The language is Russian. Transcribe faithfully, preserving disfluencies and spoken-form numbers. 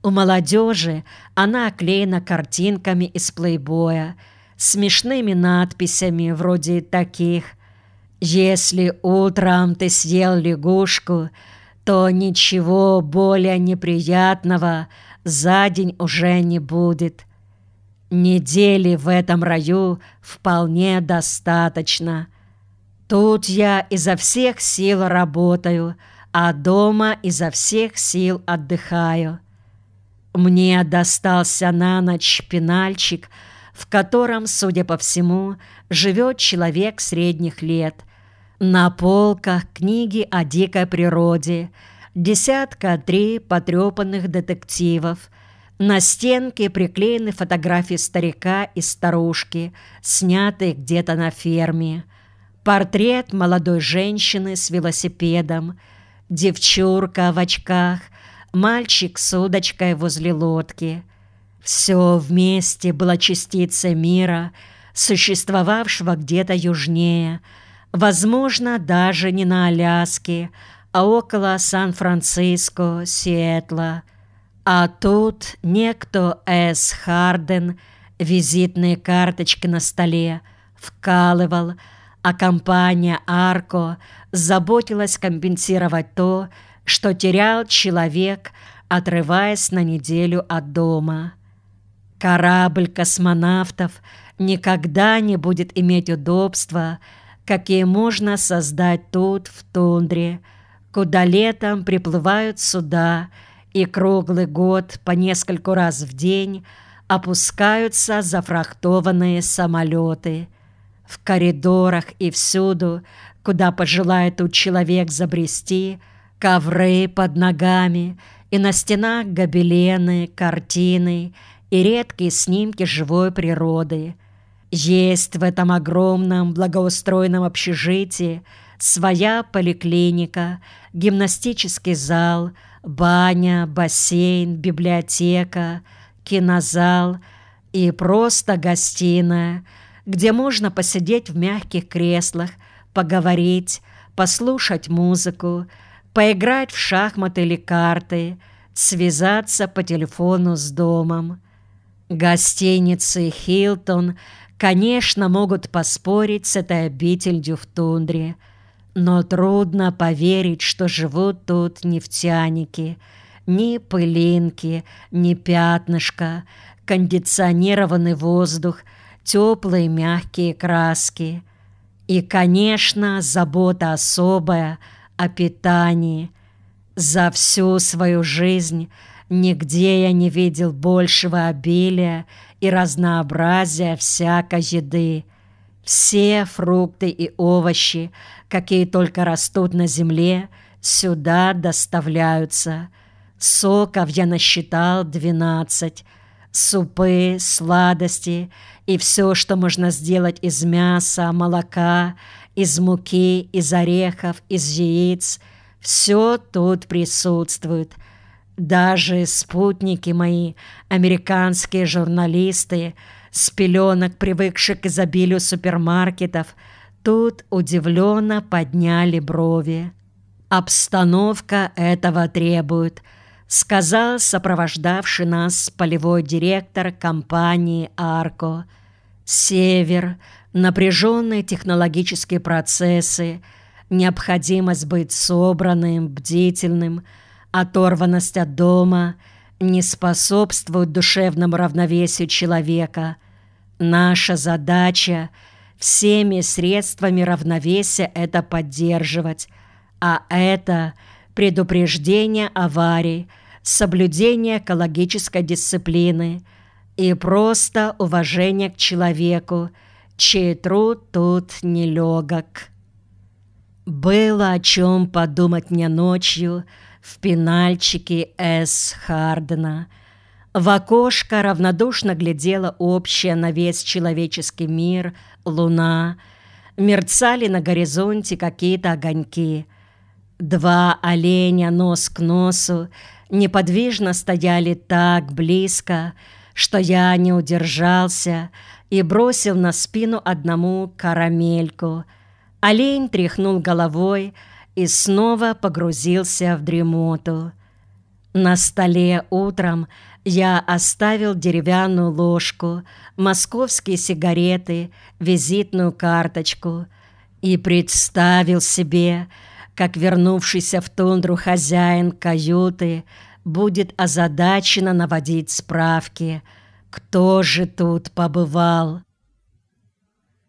У молодежи она оклеена картинками из плейбоя, смешными надписями вроде таких: «Если утром ты съел лягушку, то ничего более неприятного за день уже не будет. Недели в этом раю вполне достаточно. Тут я изо всех сил работаю, а дома изо всех сил отдыхаю. Мне достался на ночь пенальчик, в котором, судя по всему, живет человек средних лет. На полках книги о дикой природе, десятка три потрепанных детективов. На стенке приклеены фотографии старика и старушки, снятые где-то на ферме. Портрет молодой женщины с велосипедом, девчурка в очках, мальчик с удочкой возле лодки. Все вместе было частицей мира, существовавшего где-то южнее, возможно, даже не на Аляске, а около Сан-Франциско, Сиэтла. А тут некто С. Харден визитные карточки на столе вкалывал, а компания «Арко» заботилась компенсировать то, что терял человек, отрываясь на неделю от дома. Корабль космонавтов никогда не будет иметь удобства, какие можно создать тут, в тундре, куда летом приплывают суда и круглый год по нескольку раз в день опускаются зафрахтованные самолеты. В коридорах и всюду, куда пожелает тут человек забрести, ковры под ногами, и на стенах гобелены, картины и редкие снимки живой природы. Есть в этом огромном благоустроенном общежитии своя поликлиника, гимнастический зал, баня, бассейн, библиотека, кинозал и просто гостиная, где можно посидеть в мягких креслах, поговорить, послушать музыку, поиграть в шахматы или карты, связаться по телефону с домом. Гостиницы «Хилтон», конечно, могут поспорить с этой обителью в тундре, но трудно поверить, что живут тут нефтяники. Ни пылинки, ни пятнышка, кондиционированный воздух, теплые мягкие краски. И, конечно, забота особая о питании. За всю свою жизнь нигде я не видел большего обилия и разнообразия всякой еды. Все фрукты и овощи, какие только растут на земле, сюда доставляются. Соков я насчитал двенадцать. Супы, сладости и все, что можно сделать из мяса, молока, из муки, из орехов, из яиц, все тут присутствует. Даже спутники мои, американские журналисты, с пеленок, привыкших к изобилию супермаркетов, тут удивленно подняли брови. «Обстановка этого требует», — сказал сопровождавший нас полевой директор компании «Арко». «Север, напряженные технологические процессы, необходимость быть собранным, бдительным, оторванность от дома не способствуют душевному равновесию человека. Наша задача — всеми средствами равновесия это поддерживать, а это предупреждение аварий, соблюдение экологической дисциплины и просто уважение к человеку, чей труд тут нелегок». Было о чем подумать мне ночью в пенальчике С. Хардена. В окошко равнодушно глядела общая на весь человеческий мир луна. Мерцали на горизонте какие-то огоньки. Два оленя нос к носу неподвижно стояли так близко, что я не удержался и бросил на спину одному карамельку. Олень тряхнул головой и снова погрузился в дремоту. На столе утром я оставил деревянную ложку, московские сигареты, визитную карточку и представил себе, как вернувшийся в тундру хозяин каюты будет озадаченно наводить справки, кто же тут побывал.